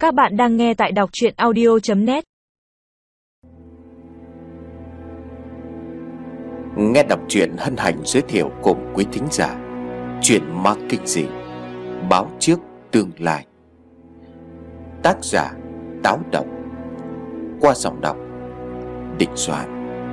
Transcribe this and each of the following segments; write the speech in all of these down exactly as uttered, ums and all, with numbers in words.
Các bạn đang nghe tại đọc truyện audio chấm net. Nghe đọc truyện hân hạnh giới thiệu cùng quý thính giả Chuyện ma kinh dị Báo trước tương lai. Tác giả Táo Độc. Qua giọng đọc Địch Soạn.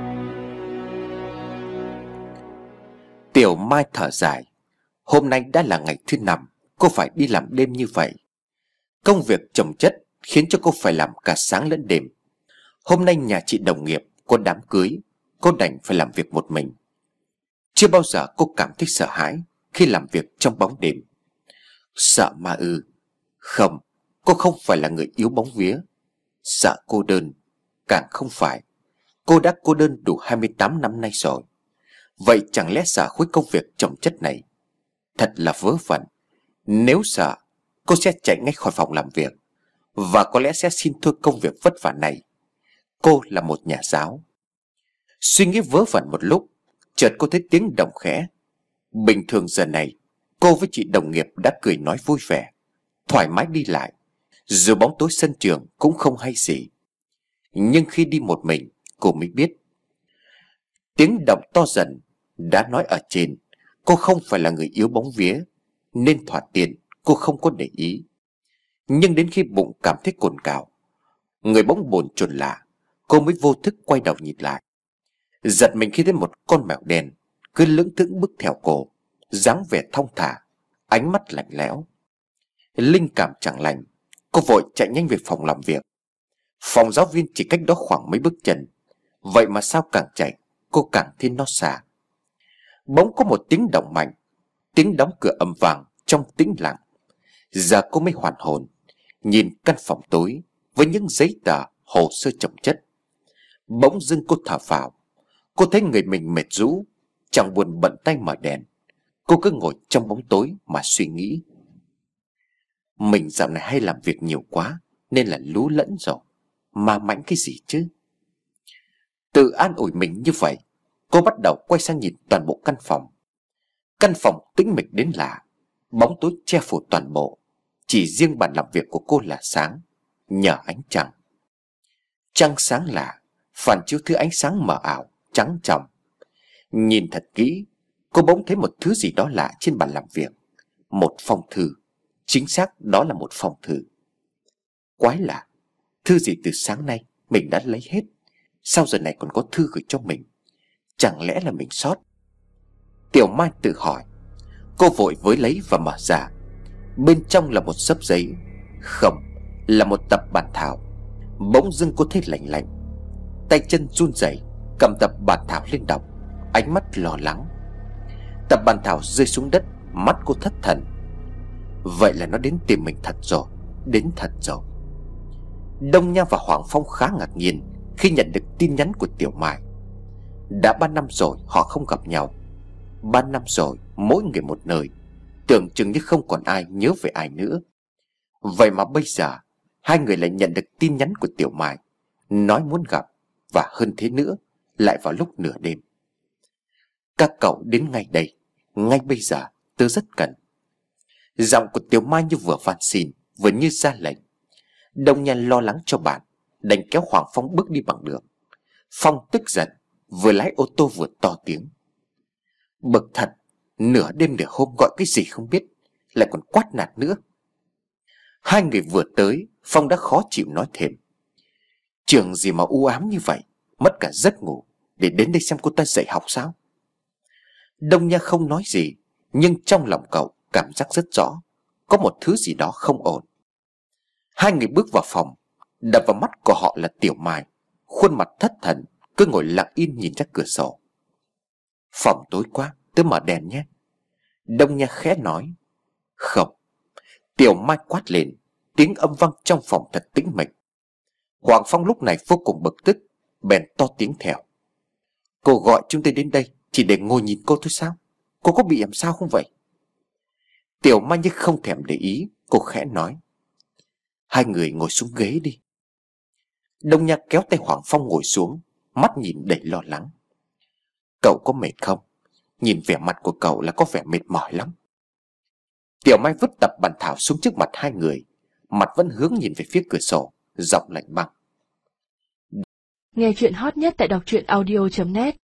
Tiểu Mai thở dài. Hôm nay đã là ngày thứ năm cô phải đi làm đêm như vậy. Công việc chồng chất khiến cho cô phải làm cả sáng lẫn đêm. Hôm nay nhà chị đồng nghiệp có đám cưới, cô đành phải làm việc một mình. Chưa bao giờ cô cảm thấy sợ hãi khi làm việc trong bóng đêm. Sợ ma ư? Không, cô không phải là người yếu bóng vía. Sợ cô đơn? Càng không phải. Cô đã cô đơn đủ hai mươi tám năm nay rồi. Vậy chẳng lẽ sợ khối công việc chồng chất này? Thật là vớ vẩn. Nếu sợ, cô sẽ chạy ngay khỏi phòng làm việc, và có lẽ sẽ xin thôi công việc vất vả này. Cô là một nhà giáo. Suy nghĩ vớ vẩn một lúc, chợt cô thấy tiếng động khẽ. Bình thường giờ này, cô với chị đồng nghiệp đã cười nói vui vẻ, thoải mái đi lại, dù bóng tối sân trường cũng không hay gì. Nhưng khi đi một mình, cô mới biết. Tiếng động to dần. Đã nói ở trên, cô không phải là người yếu bóng vía, nên thoạt tiên cô không có để ý. Nhưng đến khi bụng cảm thấy cồn cào, người bỗng bồn chồn lạ, cô mới vô thức quay đầu nhìn lại. Giật mình khi thấy một con mèo đen cứ lững thững bước theo cô, dáng vẻ thong thả, ánh mắt lạnh lẽo. Linh cảm chẳng lành, cô vội chạy nhanh về phòng làm việc. Phòng giáo viên chỉ cách đó khoảng mấy bước chân, vậy mà sao càng chạy cô càng thấy nó xa. Bỗng có một tiếng động mạnh, tiếng đóng cửa ầm vang trong tĩnh lặng. Giờ cô mới hoàn hồn, nhìn căn phòng tối với những giấy tờ hồ sơ chồng chất. Bỗng dưng cô thở phào. Cô thấy người mình mệt rũ, chẳng buồn bận tay mở đèn. Cô cứ ngồi trong bóng tối mà suy nghĩ. Mình dạo này hay làm việc nhiều quá nên là lú lẫn rồi. Mà mãnh cái gì chứ? Tự an ủi mình như vậy, cô bắt đầu quay sang nhìn toàn bộ căn phòng. Căn phòng tĩnh mịch đến lạ, bóng tối che phủ toàn bộ. Chỉ riêng bàn làm việc của cô là sáng, nhờ ánh trăng. Trăng sáng lạ, phản chiếu thứ ánh sáng mờ ảo, trắng tròng. Nhìn thật kỹ, cô bỗng thấy một thứ gì đó lạ trên bàn làm việc. Một phong thư. Chính xác đó là một phong thư. Quái lạ, thư gì từ sáng nay mình đã lấy hết, sao giờ này còn có thư gửi cho mình? Chẳng lẽ là mình sót? Tiểu Mai tự hỏi. Cô vội với lấy và mở ra. Bên trong là một xấp giấy. Không, là một tập bản thảo. Bỗng dưng cô thấy lạnh lạnh, tay chân run rẩy, cầm tập bản thảo lên đọc, ánh mắt lo lắng. Tập bản thảo rơi xuống đất, mắt cô thất thần. Vậy là nó đến tìm mình thật rồi, đến thật rồi. Đông Nha và Hoàng Phong khá ngạc nhiên khi nhận được tin nhắn của Tiểu Mai. Đã ba năm rồi họ không gặp nhau. Ba năm rồi mỗi người một nơi, tưởng chừng như không còn ai nhớ về ai nữa. Vậy mà bây giờ hai người lại nhận được tin nhắn của Tiểu Mai, nói muốn gặp, và hơn thế nữa, lại vào lúc nửa đêm. Các cậu đến ngay đây, ngay bây giờ, tớ rất cần. Giọng của Tiểu Mai như vừa van xin, vừa như ra lệnh. Đông Nha lo lắng cho bạn, đành kéo Hoàng Phong bước đi bằng đường. Phong tức giận, vừa lái ô tô vừa to tiếng. Bực thật, nửa đêm nửa hôm gọi cái gì không biết, lại còn quát nạt nữa. Hai người vừa tới, Phong đã khó chịu nói thêm. Trường gì mà u ám như vậy, mất cả giấc ngủ để đến đây xem cô ta dạy học sao? Đông Nha không nói gì, nhưng trong lòng cậu cảm giác rất rõ, có một thứ gì đó không ổn. Hai người bước vào phòng, đập vào mắt của họ là Tiểu Mai, khuôn mặt thất thần, cứ ngồi lặng im nhìn ra cửa sổ. Phòng tối quá, tớ mở đèn nhé. Đông Nha khẽ nói. Không. Tiểu Mai quát lên, tiếng âm vang trong phòng thật tĩnh mịch. Hoàng Phong lúc này vô cùng bực tức, bèn to tiếng theo. Cô gọi chúng tôi đến đây chỉ để ngồi nhìn cô thôi sao? Cô có bị làm sao không vậy? Tiểu Mai như không thèm để ý, cô khẽ nói. Hai người ngồi xuống ghế đi. Đông Nha kéo tay Hoàng Phong ngồi xuống, mắt nhìn đầy lo lắng. Cậu có mệt không? Nhìn vẻ mặt của cậu là có vẻ mệt mỏi lắm. Tiểu Mai vứt tập bản thảo xuống trước mặt hai người, mặt vẫn hướng nhìn về phía cửa sổ, giọng lạnh băng. Nghe chuyện hot nhất tại đọc truyện audio chấm net.